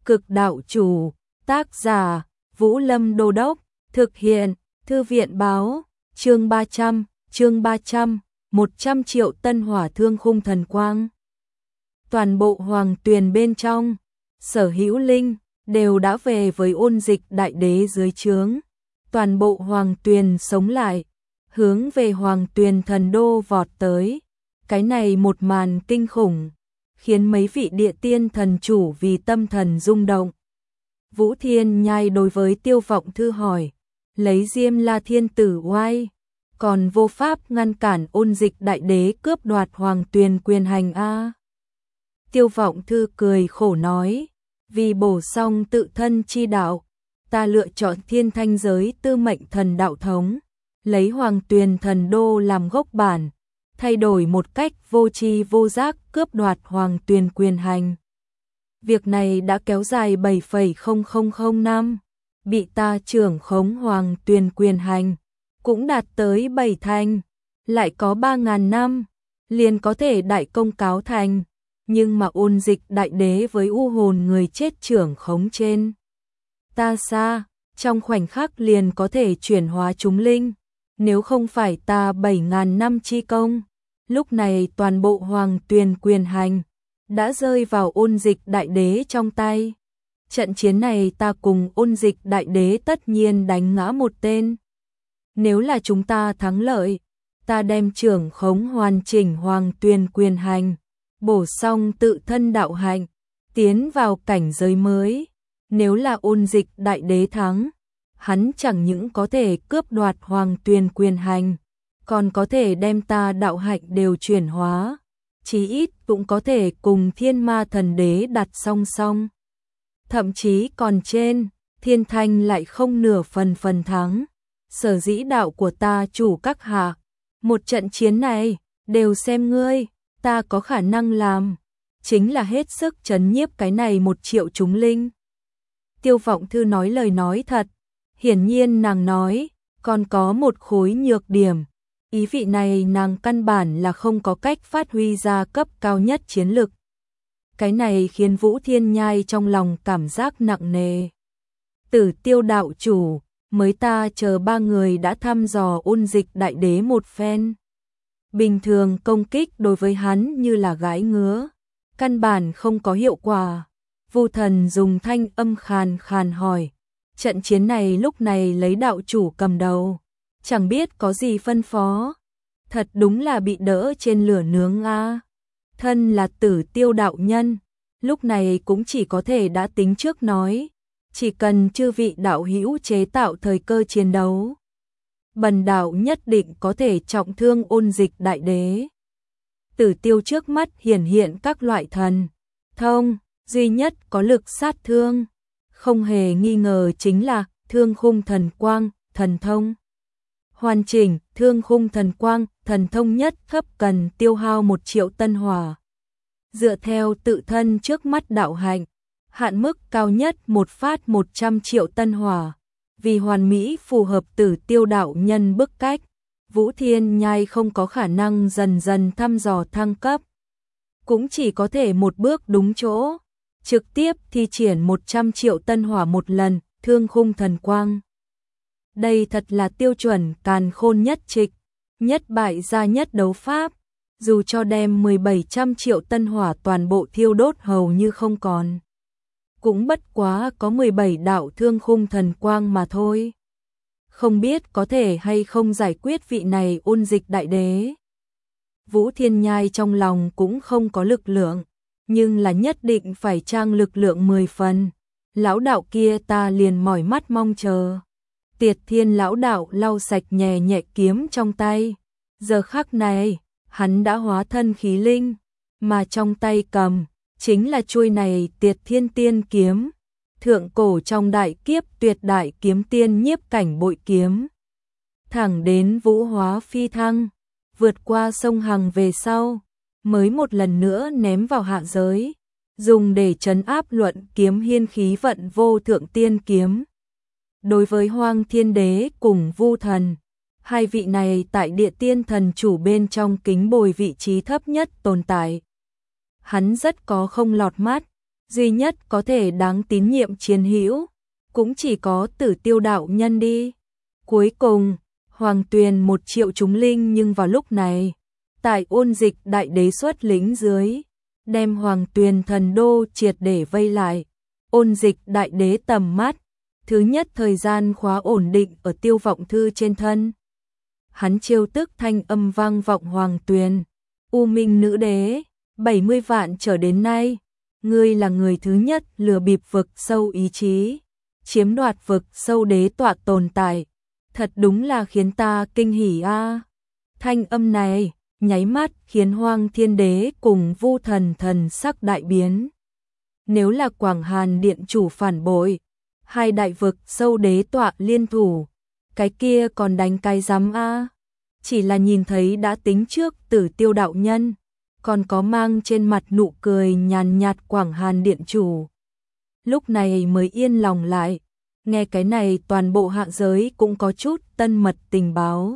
Cực đạo chủ, tác giả, Vũ Lâm Đô Đốc, thực hiện, Thư viện báo, chương 300, 100 triệu tân hỏa thương khung thần quang. Toàn bộ hoàng tuyền bên trong, Sở Hữu Linh, đều đã về với Ôn Dịch đại đế dưới trướng. Toàn bộ hoàng tuyền sống lại, hướng về hoàng tuyền thần đô vọt tới. Cái này một màn kinh khủng, khiến mấy vị địa tiên thần chủ vì tâm thần rung động. Vũ Thiên Nhai đối với Tiêu Vọng Thư hỏi, lấy Diêm La Thiên Tử oai, còn vô pháp ngăn cản Ôn Dịch đại đế cướp đoạt hoàng tuyền quyền hành a. Tiêu Vọng Thư cười khổ nói, vì bổ song tự thân chi đạo, ta lựa chọn Thiên Thanh giới tư mệnh thần đạo thống, lấy hoàng tuyền thần đô làm gốc bản, thay đổi một cách vô tri vô giác cướp đoạt hoàng tuyền quyền hành. Việc này đã kéo dài 7,00 năm, bị ta trưởng khống hoàng tuyền quyền hành, cũng đạt tới 7 thành, lại có 3.000 năm, liền có thể đại công cáo thành. Nhưng mà Ôn Dịch đại đế với u hồn người chết trưởng khống trên ta xa, trong khoảnh khắc liền có thể chuyển hóa chúng linh. Nếu không phải ta 7.000 năm chi công, lúc này toàn bộ hoàng tuyền quyền hành đã rơi vào Ôn Dịch đại đế trong tay. Trận chiến này ta cùng Ôn Dịch đại đế tất nhiên đánh ngã một tên. Nếu là chúng ta thắng lợi, ta đem trưởng khống hoàn chỉnh hoàng tuyền quyền hành, bổ song tự thân đạo hạnh, tiến vào cảnh giới mới. Nếu là Ôn Dịch đại đế thắng, hắn chẳng những có thể cướp đoạt hoàng tuyền quyền hành, còn có thể đem ta đạo hạnh đều chuyển hóa, chí ít cũng có thể cùng Thiên Ma thần đế đặt song song. Thậm chí còn trên, Thiên Thanh lại không nửa phần thắng. Sở dĩ đạo của ta chủ các hạ, một trận chiến này, đều xem ngươi, ta có khả năng làm, chính là hết sức trấn nhiếp cái này 1 triệu chúng linh. Tiêu Vọng Thư nói lời nói thật, hiển nhiên nàng nói, còn có một khối nhược điểm, ý vị này nàng căn bản là không có cách phát huy ra cấp cao nhất chiến lực. Cái này khiến Vũ Thiên Nhai trong lòng cảm giác nặng nề. Tử Tiêu đạo chủ, mới ta chờ 3 người đã thăm dò Ôn Dịch đại đế một phen. Bình thường công kích đối với hắn như là gãi ngứa, căn bản không có hiệu quả. Vu Thần dùng thanh âm khàn khàn hỏi, trận chiến này lúc này lấy đạo chủ cầm đầu, chẳng biết có gì phân phó. Thật đúng là bị đỡ trên lửa nướng a. Thân là Tử Tiêu đạo nhân, lúc này cũng chỉ có thể đã tính trước nói, chỉ cần chư vị đạo hữu chế tạo thời cơ chiến đấu, bần đạo nhất định có thể trọng thương Ôn Dịch đại đế. Tử Tiêu trước mắt hiển hiện các loại thần thông, duy nhất có lực sát thương, không hề nghi ngờ chính là Thương Khung thần quang thần thông. Hoàn chỉnh Thương Khung thần quang thần thông nhất cấp cần tiêu hao 1 triệu tân hỏa. Dựa theo tự thân trước mắt đạo hạnh, hạn mức cao nhất một phát 100 triệu tân hỏa. Vì hoàn mỹ phù hợp Tử Tiêu đạo nhân bức cách, Vũ Thiên Nhai không có khả năng dần dần thăm dò thăng cấp, cũng chỉ có thể một bước đúng chỗ, trực tiếp thi triển 100 triệu tân hỏa một lần, Thương Khung thần quang. Đây thật là tiêu chuẩn càn khôn nhất trịch, nhất bại gia nhất đấu pháp, dù cho đem 1700 triệu tân hỏa toàn bộ thiêu đốt hầu như không còn, cũng bất quá có 17 đạo Thương Khung thần quang mà thôi. Không biết có thể hay không giải quyết vị này Ôn Dịch đại đế. Vũ Thiên Nhai trong lòng cũng không có lực lượng, nhưng là nhất định phải trang lực lượng 10 phần. Lão đạo kia ta liền mỏi mắt mong chờ. Tiệt Thiên lão đạo lau sạch nhẹ nhẹ kiếm trong tay. Giờ khắc này, hắn đã hóa thân khí linh, mà trong tay cầm chính là chuôi này Tiệt Thiên tiên kiếm, thượng cổ trong đại kiếp tuyệt đại kiếm tiên nhiếp cảnh bội kiếm. Thẳng đến vũ hóa phi thăng, vượt qua sông Hằng về sau, mới một lần nữa ném vào hạ giới, dùng để trấn áp Luận Kiếm Hiên khí vận vô thượng tiên kiếm. Đối với Hoang Thiên Đế cùng Vu Thần, hai vị này tại địa tiên thần chủ bên trong kính bồi vị trí thấp nhất tồn tại. Hắn rất có không lọt mắt, duy nhất có thể đáng tín nhiệm chiến hữu, cũng chỉ có Tử Tiêu đạo nhân đi. Cuối cùng, Hoàng Tuyền 1 triệu chúng linh, nhưng vào lúc này, tại Ôn Dịch đại đế xuất lĩnh dưới, đem Hoàng Tuyền thần đô triệt để vây lại. Ôn Dịch đại đế tầm mắt, thứ nhất thời gian khóa ổn định ở Tiêu Vọng Thư trên thân. Hắn chiêu tức thanh âm vang vọng Hoàng Tuyền, U Minh nữ đế, 70 vạn trở đến nay, ngươi là người thứ nhất lừa bịp vực sâu ý chí, chiếm đoạt vực sâu đế tọa tồn tại, thật đúng là khiến ta kinh hỉ a. Thanh âm này, nháy mắt khiến Hoang Thiên Đế cùng Vu Thần thần sắc đại biến. Nếu là Quảng Hàn điện chủ phản bội, hai đại vực sâu đế tọa liên thủ, cái kia còn đánh cái rắm a. Chỉ là nhìn thấy đã tính trước Tử Tiêu đạo nhân, còn có mang trên mặt nụ cười nhàn nhạt Quảng Hàn điện chủ. Lúc này mới yên lòng lại, nghe cái này toàn bộ hạ giới cũng có chút tân mật tình báo.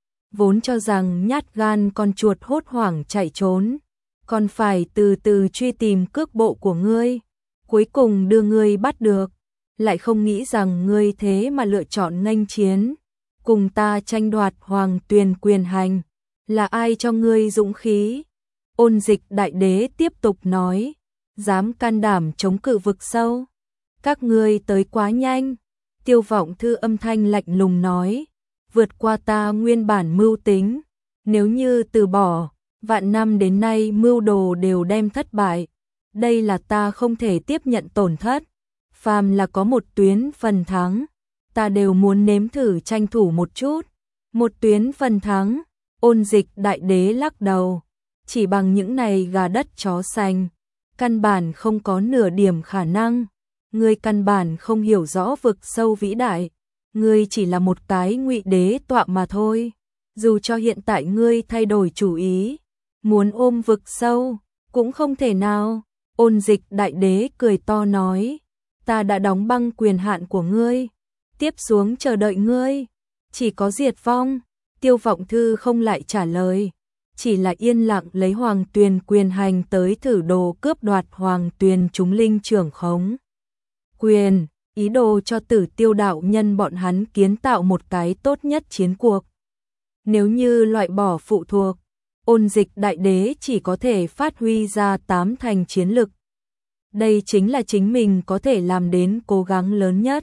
Vốn cho rằng nhát gan con chuột hốt hoảng chạy trốn, còn phải từ từ truy tìm cước bộ của ngươi, cuối cùng đưa ngươi bắt được, lại không nghĩ rằng ngươi thế mà lựa chọn nghênh chiến, cùng ta tranh đoạt Hoàng Tuyền quyền hành, là ai cho ngươi dũng khí? Ôn Dịch đại đế tiếp tục nói, dám can đảm chống cự vực sâu, các ngươi tới quá nhanh. Tiêu Vọng Thư âm thanh lạnh lùng nói, vượt qua ta nguyên bản mưu tính, nếu như từ bỏ, vạn năm đến nay mưu đồ đều đem thất bại, đây là ta không thể tiếp nhận tổn thất, phàm là có một tuyến phần thắng, ta đều muốn nếm thử tranh thủ một chút. Một tuyến phần thắng, Ôn Dịch đại đế lắc đầu, chỉ bằng những này gà đất chó xanh, căn bản không có nửa điểm khả năng. Ngươi căn bản không hiểu rõ vực sâu vĩ đại, ngươi chỉ là một cái ngụy đế tọa mà thôi. Dù cho hiện tại ngươi thay đổi chủ ý, muốn ôm vực sâu, cũng không thể nào. Ôn Dịch đại đế cười to nói, ta đã đóng băng quyền hạn của ngươi, tiếp xuống chờ đợi ngươi, chỉ có diệt vong. Tiêu Vọng Thư không lại trả lời, chỉ là yên lặng lấy Hoàng Tuyền quyền hành tới thử đồ cướp đoạt Hoàng Tuyền chúng linh trưởng khống quyền, ý đồ cho Tử Tiêu đạo nhân bọn hắn kiến tạo một cái tốt nhất chiến cuộc. Nếu như loại bỏ phụ thuộc, Ôn Dịch đại đế chỉ có thể phát huy ra 8 thành chiến lực. Đây chính là chính mình có thể làm đến cố gắng lớn nhất.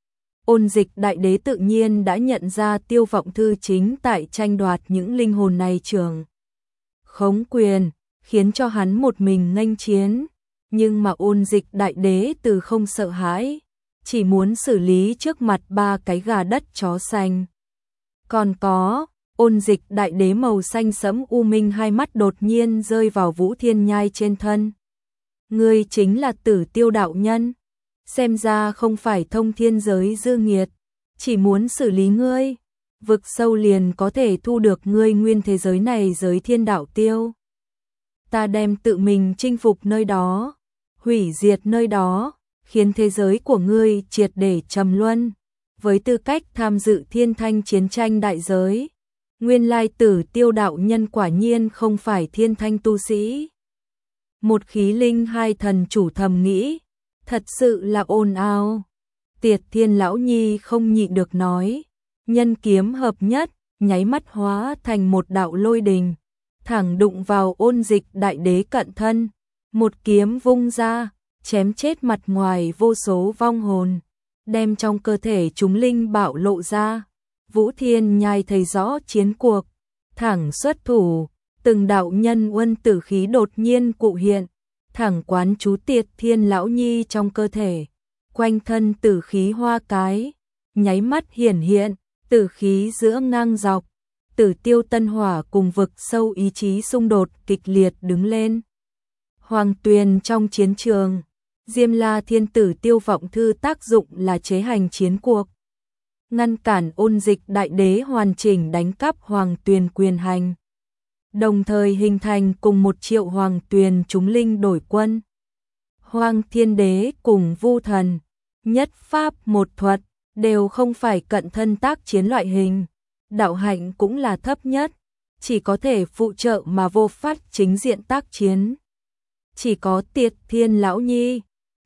Ôn Dịch đại đế tự nhiên đã nhận ra Tiêu Vọng Thư chính tại tranh đoạt những linh hồn này trường khống quyền, khiến cho hắn một mình nghênh chiến. Nhưng mà Ôn Dịch đại đế từ không sợ hãi, chỉ muốn xử lý trước mặt 3 cái gà đất chó xanh. Còn có, Ôn Dịch đại đế màu xanh sẫm u minh hai mắt đột nhiên rơi vào Vũ Thiên Nhai trên thân. Ngươi chính là Tử Tiêu đạo nhân, xem ra không phải thông thiên giới dư nghiệt, chỉ muốn xử lý ngươi, vực sâu liền có thể thu được ngươi nguyên thế giới này giới thiên đạo tiêu. Ta đem tự mình chinh phục nơi đó, hủy diệt nơi đó, khiến thế giới của ngươi triệt để trầm luân. Với tư cách tham dự thiên thanh chiến tranh đại giới, nguyên lai Tử Tiêu đạo nhân quả nhiên không phải thiên thanh tu sĩ. Một khí linh hai thần chủ thầm nghĩ, thật sự là ồn ào. Tiệt Thiên lão nhi không nhịn được nói, nhân kiếm hợp nhất, nháy mắt hóa thành một đạo lôi đình, thẳng đụng vào Ôn Dịch đại đế cận thân, một kiếm vung ra, chém chết mặt ngoài vô số vong hồn, đem trong cơ thể chúng linh bạo lộ ra. Vũ Thiên Nhai thấy rõ chiến cuộc, thẳng xuất thủ, từng đạo nhân uân tử khí đột nhiên cụ hiện, thẳng quán chú Tiệt Thiên lão nhi trong cơ thể, quanh thân tử khí hoa cái, nháy mắt hiển hiện, tử khí giữa ngang dọc. Tử Tiêu tân hỏa cùng vực sâu ý chí xung đột kịch liệt đứng lên. Hoàng Tuyền trong chiến trường, Diêm La Thiên Tử Tiêu Vọng Thư tác dụng là chế hành chiến cuộc, ngăn cản Ôn Dịch đại đế hoàn chỉnh đánh cắp Hoàng Tuyền quyền hành, đồng thời hình thành cùng 1 triệu Hoàng Tuyền chúng linh đổi quân. Hoang Thiên Đế cùng Vu Thần, nhất pháp một thuật, đều không phải cận thân tác chiến loại hình, đạo hạnh cũng là thấp nhất, chỉ có thể phụ trợ mà vô pháp chính diện tác chiến. Chỉ có Tiệt Thiên lão nhi,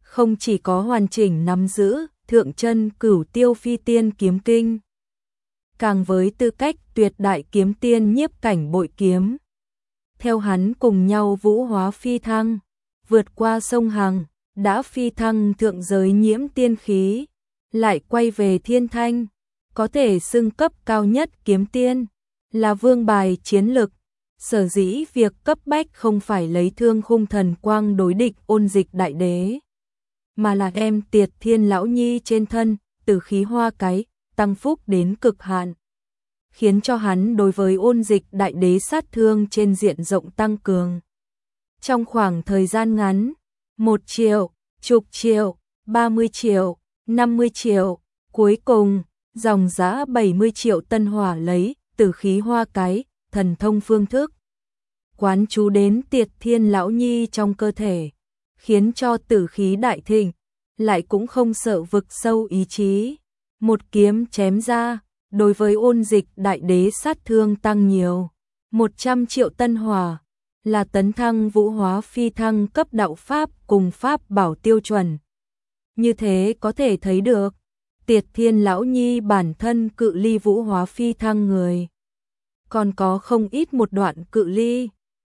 không chỉ có hoàn chỉnh nắm giữ Thượng Chân Cửu Tiêu Phi Tiên kiếm kinh, càng với tư cách tuyệt đại kiếm tiên nhiếp cảnh bội kiếm. Theo hắn cùng nhau vũ hóa phi thăng, vượt qua sông Hằng, đã phi thăng thượng giới nhiễm tiên khí, lại quay về thiên thanh, có thể xưng cấp cao nhất kiếm tiên, là vương bài chiến lực. Sở dĩ việc cấp bách không phải lấy Thương Khung Thần Quang đối địch Ôn Dịch Đại Đế, mà là đem Tiệt Thiên Lão Nhi trên thân, tử khí hoa cái, tăng phúc đến cực hạn, khiến cho hắn đối với Ôn Dịch Đại Đế sát thương trên diện rộng tăng cường. Trong khoảng thời gian ngắn, 1 triệu, chục triệu, 30 triệu, 50 triệu, cuối cùng, dòng giá 70 triệu tân hỏa lấy tử khí hoa cái, thần thông phương thức quán chú đến Tiệt Thiên Lão Nhi trong cơ thể, khiến cho tử khí đại thịnh, lại cũng không sợ vực sâu ý chí. Một kiếm chém ra, đối với Ôn Dịch Đại Đế sát thương tăng nhiều. 100 triệu tân hỏa, là tấn thăng vũ hóa phi thăng cấp đạo pháp cùng pháp bảo tiêu chuẩn. Như thế có thể thấy được, Tiệt Thiên Lão Nhi bản thân cự ly vũ hóa phi thăng người, còn có không ít một đoạn cự ly.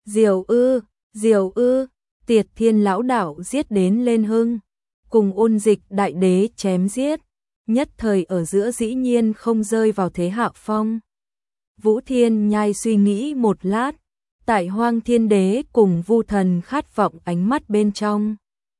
Diều ư, Tiệt Thiên Lão Đạo giết đến lên hưng, cùng Ôn Dịch Đại Đế chém giết, nhất thời ở giữa dĩ nhiên không rơi vào thế hạ phong. Vũ Thiên Nhai suy nghĩ một lát, tại Hoang Thiên Đế cùng Vu Thần khát vọng ánh mắt bên trong,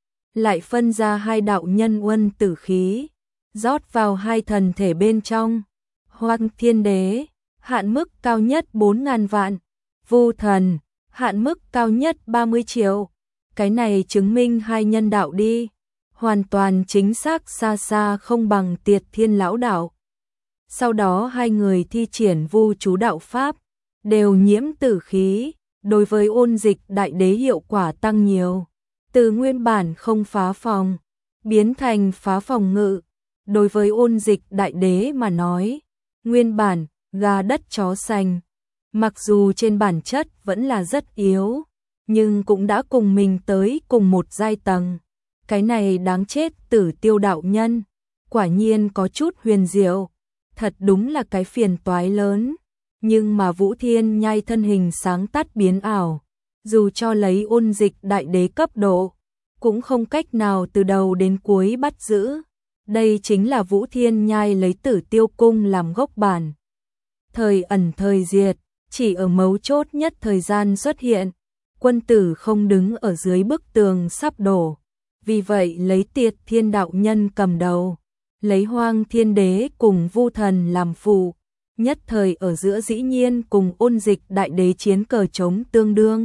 lại phân ra hai đạo nhân uân tử khí, rót vào hai thần thể bên trong. Hoang Thiên Đế, hạn mức cao nhất 4.000 vạn, Vu Thần, hạn mức cao nhất 30 triệu. Cái này chứng minh hai nhân đạo đi, hoàn toàn chính xác xa xa không bằng Tiệt Thiên Lão Đạo. Sau đó hai người thi triển vu chú đạo pháp, đều nhiễm tử khí, đối với Ôn Dịch Đại Đế hiệu quả tăng nhiều. Từ nguyên bản không phá phòng, biến thành phá phòng ngự. Đối với Ôn Dịch Đại Đế mà nói, nguyên bản, gà đất chó sành, mặc dù trên bản chất vẫn là rất yếu, nhưng cũng đã cùng mình tới cùng một giai tầng. Cái này đáng chết Tử Tiêu đạo nhân, quả nhiên có chút huyền diệu, thật đúng là cái phiền toái lớn. Nhưng mà Vũ Thiên Nhai thân hình sáng tắt biến ảo, dù cho lấy Ôn Dịch Đại Đế cấp độ, cũng không cách nào từ đầu đến cuối bắt giữ. Đây chính là Vũ Thiên Nhai lấy Tử Tiêu cung làm gốc bản, thời ẩn thời diệt, chỉ ở mấu chốt nhất thời gian xuất hiện. Quân tử không đứng ở dưới bức tường sắp đổ, vì vậy lấy Tiệt Thiên đạo nhân cầm đầu, lấy Hoang Thiên Đế cùng Vu Thần làm phụ, nhất thời ở giữa dĩ nhiên cùng Ôn Dịch Đại Đế chiến cờ trống tương đương.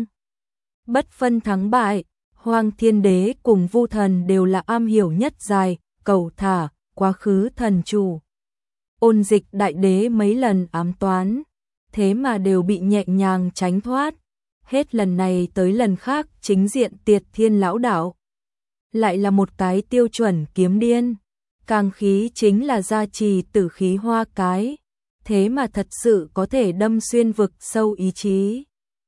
Bất phân thắng bại, Hoang Thiên Đế cùng Vu Thần đều là am hiểu nhất dài, cầu thả, quá khứ thần chủ. Ôn Dịch Đại Đế mấy lần ám toán, thế mà đều bị nhẹ nhàng tránh thoát. Hết lần này tới lần khác chính diện Tiệt Thiên Lão Đạo, lại là một cái tiêu chuẩn kiếm điên, càng khí chính là gia trì tử khí hoa cái, thế mà thật sự có thể đâm xuyên vực sâu ý chí.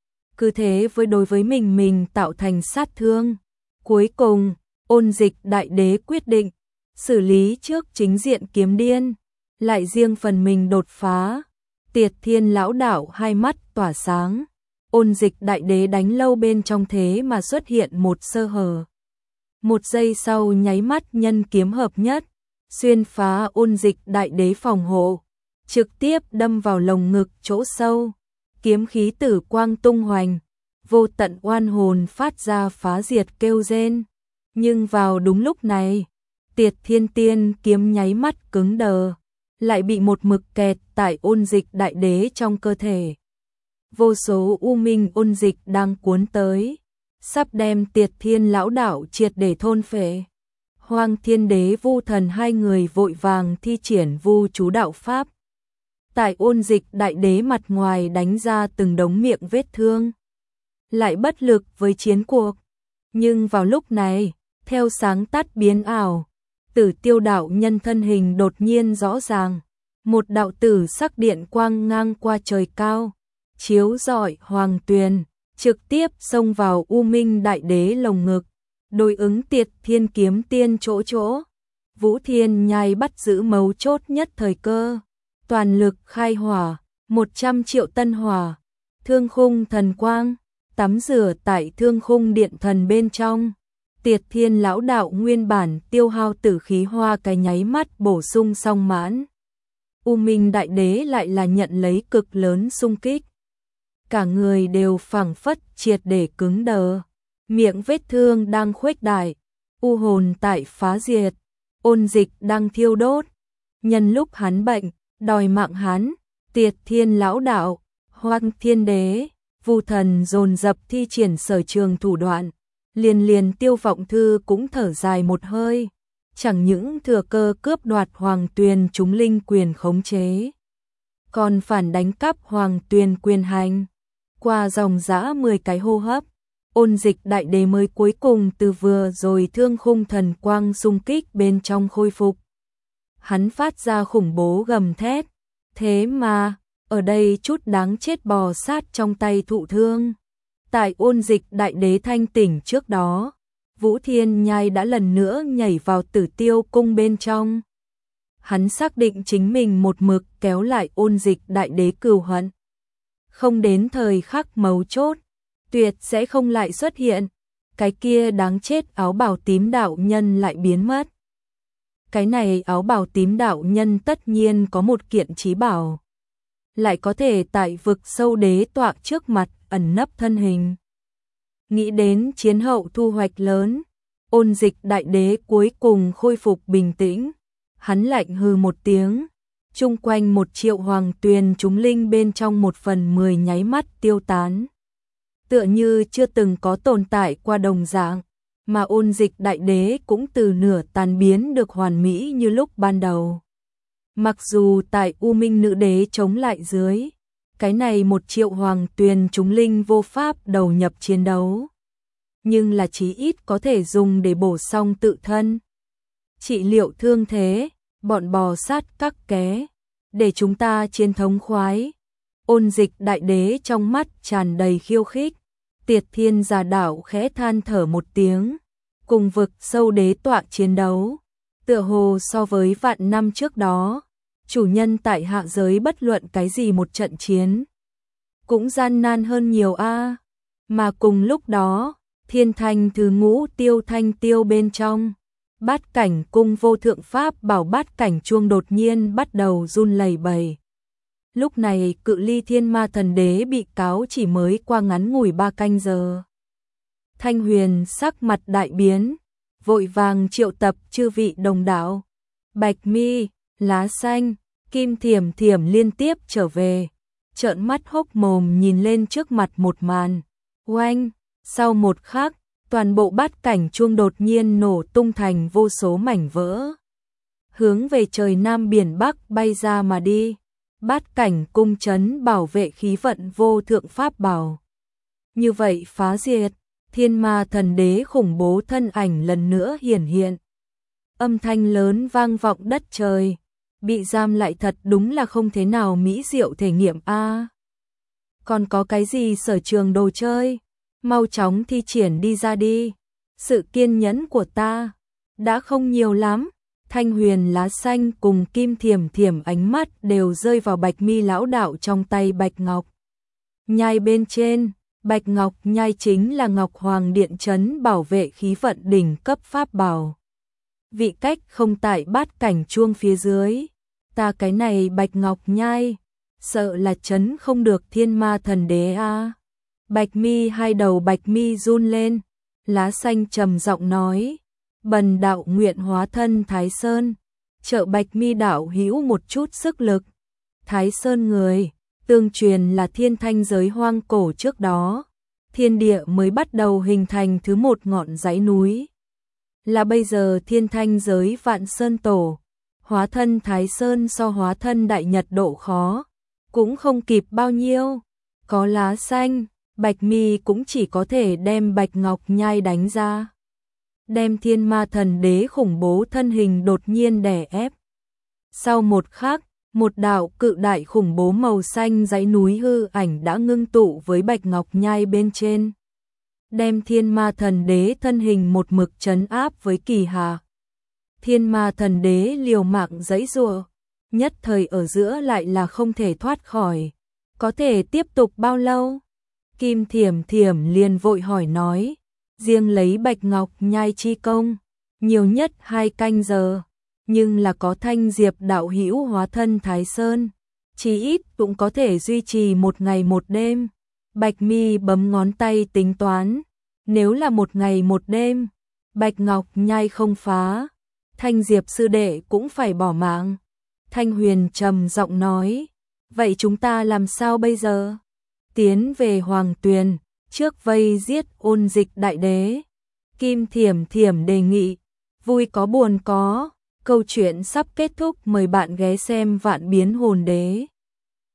Cứ thế với đối với mình tạo thành sát thương. Cuối cùng, Ôn Dịch Đại Đế quyết định xử lý trước chính diện kiếm điên, lại riêng phần mình đột phá. Tiệt Thiên Lão Đạo hai mắt tỏa sáng, Ôn Dịch Đại Đế đánh lâu bên trong thế mà xuất hiện một sơ hở. Một giây sau nháy mắt nhân kiếm hợp nhất, xuyên phá Ôn Dịch Đại Đế phòng hộ, trực tiếp đâm vào lồng ngực chỗ sâu. Kiếm khí tử quang tung hoành, vô tận oan hồn phát ra phá diệt kêu rên. Nhưng vào đúng lúc này, Tiệt Thiên Tiên kiếm nháy mắt cứng đờ, lại bị một mực kẹt tại Ôn Dịch Đại Đế trong cơ thể. Vô số u minh ôn dịch đang cuốn tới, sắp đem Tiệt Thiên Lão Đạo triệt để thôn phệ. Hoang Thiên Đế Vu Thần hai người vội vàng thi triển vu chú đạo pháp, tại Ôn Dịch Đại Đế mặt ngoài đánh ra từng đống miệng vết thương, lại bất lực với chiến cuộc. Nhưng vào lúc này, theo sáng tắt biến ảo, Tử Tiêu đạo nhân thân hình đột nhiên rõ ràng, một đạo tử sắc điện quang ngang qua trời cao, chiếu rọi hoàng tuyền, trực tiếp xông vào U Minh Đại Đế lồng ngực. đối ứng Tiệt Thiên kiếm tiên chỗ chỗ. Vũ Thiên Nhai bắt giữ mấu chốt nhất thời cơ, toàn lực khai hỏa, 100 triệu tân hỏa, thương khung thần quang, tắm rửa tại thương khung điện thần bên trong. Tiệt Thiên lão đạo nguyên bản tiêu hao tử khí hoa cái nháy mắt bổ sung xong mãn. U Minh Đại Đế lại là nhận lấy cực lớn xung kích. Cả người đều phảng phất triệt để cứng đờ, miệng vết thương đang khuếch đại, u hồn tại phá diệt, ôn dịch đang thiêu đốt. Nhân lúc hắn bệnh, đòi mạng hắn, Tiệt Thiên lão đạo, Hoang Thiên Đế, Vu Thần dồn dập thi triển sở trường thủ đoạn, liền Tiêu Vọng Thư cũng thở dài một hơi, chẳng những thừa cơ cướp đoạt Hoàng Tuyền chúng linh quyền khống chế, còn phản đánh cắp Hoàng Tuyền quyền hành. Qua dòng dã 10 cái hô hấp, ôn dịch đại đế mới cuối cùng từ vừa rồi thương khung thần quang xung kích bên trong khôi phục. Hắn phát ra khủng bố gầm thét, thế mà, ở đây chút đáng chết bò sát trong tay thụ thương. Tại ôn dịch đại đế thanh tỉnh trước đó, Vũ Thiên Nhai đã lần nữa nhảy vào Tử Tiêu cung bên trong. Hắn xác định chính mình một mực kéo lại ôn dịch đại đế cừu hận. Không đến thời khắc mấu chốt, tuyệt sẽ không lại xuất hiện, cái kia đáng chết áo bào tím đạo nhân lại biến mất. Cái này áo bào tím đạo nhân tất nhiên có một kiện chí bảo, lại có thể tại vực sâu đế tọa trước mặt ẩn nấp thân hình. Nghĩ đến chiến hậu thu hoạch lớn, ôn dịch đại đế cuối cùng khôi phục bình tĩnh, hắn lạnh hừ một tiếng, chung quanh 1 triệu Hoàng Tuyền chúng linh bên trong 1/10 nháy mắt tiêu tán. Tựa như chưa từng có tồn tại qua đồng dạng, mà ôn dịch đại đế cũng từ nửa tan biến được hoàn mỹ như lúc ban đầu. Mặc dù tại U Minh nữ đế chống lại dưới, cái này 1 triệu Hoàng Tuyền chúng linh vô pháp đầu nhập chiến đấu, nhưng là chí ít có thể dùng để bổ sung tự thân, trị liệu thương thế, bọn bò sát các ké, để chúng ta chiến thống khoái. Ôn dịch đại đế trong mắt tràn đầy khiêu khích. Tiệt Thiên giả đạo khẽ than thở một tiếng, cùng vực sâu đế tọa chiến đấu, tựa hồ so với vạn năm trước đó, chủ nhân tại hạ giới bất luận cái gì một trận chiến cũng gian nan hơn nhiều a. Mà cùng lúc đó, Thiên Thanh thứ ngũ Tiêu Thanh Tiêu bên trong, Bát Cảnh cung vô thượng pháp bảo Bát Cảnh chuông đột nhiên bắt đầu run lẩy bẩy. Lúc này cự ly Thiên Ma Thần Đế bị cáo chỉ mới qua ngắn ngủi 3 canh giờ. Thanh Huyền sắc mặt đại biến, vội vàng triệu tập chư vị đồng đạo. Bạch Mi, Lá Xanh, Kim Thiểm Thiểm liên tiếp trở về, trợn mắt hốc mồm nhìn lên trước mặt một màn. Oanh, sau một khắc, toàn bộ Bát Cảnh chuông đột nhiên nổ tung thành vô số mảnh vỡ, hướng về trời Nam biển Bắc bay ra mà đi. Bát Cảnh cung trấn bảo vệ khí vận vô thượng pháp bảo. Như vậy phá diệt, Thiên Ma Thần Đế khủng bố thân ảnh lần nữa hiển hiện. Âm thanh lớn vang vọng đất trời, bị giam lại thật đúng là không thế nào mỹ diệu thể nghiệm a. Còn có cái gì sở trường đồ chơi, mau chóng thi triển đi ra đi. Sự kiên nhẫn của ta đã không nhiều lắm. Thanh Huyền Lá Xanh cùng Kim Thiểm Thiểm ánh mắt đều rơi vào Bạch Mi lão đạo trong tay Bạch Ngọc Nhai bên trên. Bạch Ngọc Nhai chính là Ngọc Hoàng Điện trấn bảo vệ khí vận đỉnh cấp pháp bảo. Vị cách không tại Bát Cảnh chuông phía dưới. Ta cái này Bạch Ngọc Nhai, sợ là trấn không được Thiên Ma Thần Đế a. Bạch Mi hai đầu Bạch Mi run lên. Lá Xanh trầm giọng nói, bần đạo nguyện hóa thân Thái Sơn, trợ Bạch Mi đạo hữu một chút sức lực. Thái Sơn người, tương truyền là thiên thanh giới hoang cổ trước đó, thiên địa mới bắt đầu hình thành thứ một ngọn dãy núi. Là bây giờ thiên thanh giới Vạn Sơn Tổ, hóa thân Thái Sơn so hóa thân Đại Nhật độ khó, cũng không kịp bao nhiêu. Có Lá Xanh, Bạch Mi cũng chỉ có thể đem Bạch Ngọc Nhai đánh ra. Đem Thiên Ma Thần Đế khủng bố thân hình đột nhiên đè ép. Sau một khắc, một đạo cự đại khủng bố màu xanh dãy núi hư ảnh đã ngưng tụ với Bạch Ngọc Nhai bên trên. đem Thiên Ma Thần Đế thân hình một mực trấn áp với kỳ hạ. Thiên Ma Thần Đế liều mạng giãy giụa, nhất thời ở giữa lại là không thể thoát khỏi. Có thể tiếp tục bao lâu? Kim Thiểm Thiểm liền vội hỏi nói, riêng lấy Bạch Ngọc Nhai chi công, nhiều nhất 2 canh giờ, nhưng là có Thanh Diệp đạo hữu hóa thân Thái Sơn, chí ít cũng có thể duy trì 1 ngày 1 đêm. Bạch Mi bấm ngón tay tính toán, nếu là 1 ngày 1 đêm, Bạch Ngọc Nhai không phá, Thanh Diệp sư đệ cũng phải bỏ mạng. Thanh Huyền trầm giọng nói, vậy chúng ta làm sao bây giờ? Tiến về Hoàng Tuyền, trước vây giết Ôn Dịch đại đế. Kim Thiểm Thiểm đề nghị, vui có buồn có, câu chuyện sắp kết thúc, mời bạn ghé xem Vạn Biến Hồn Đế.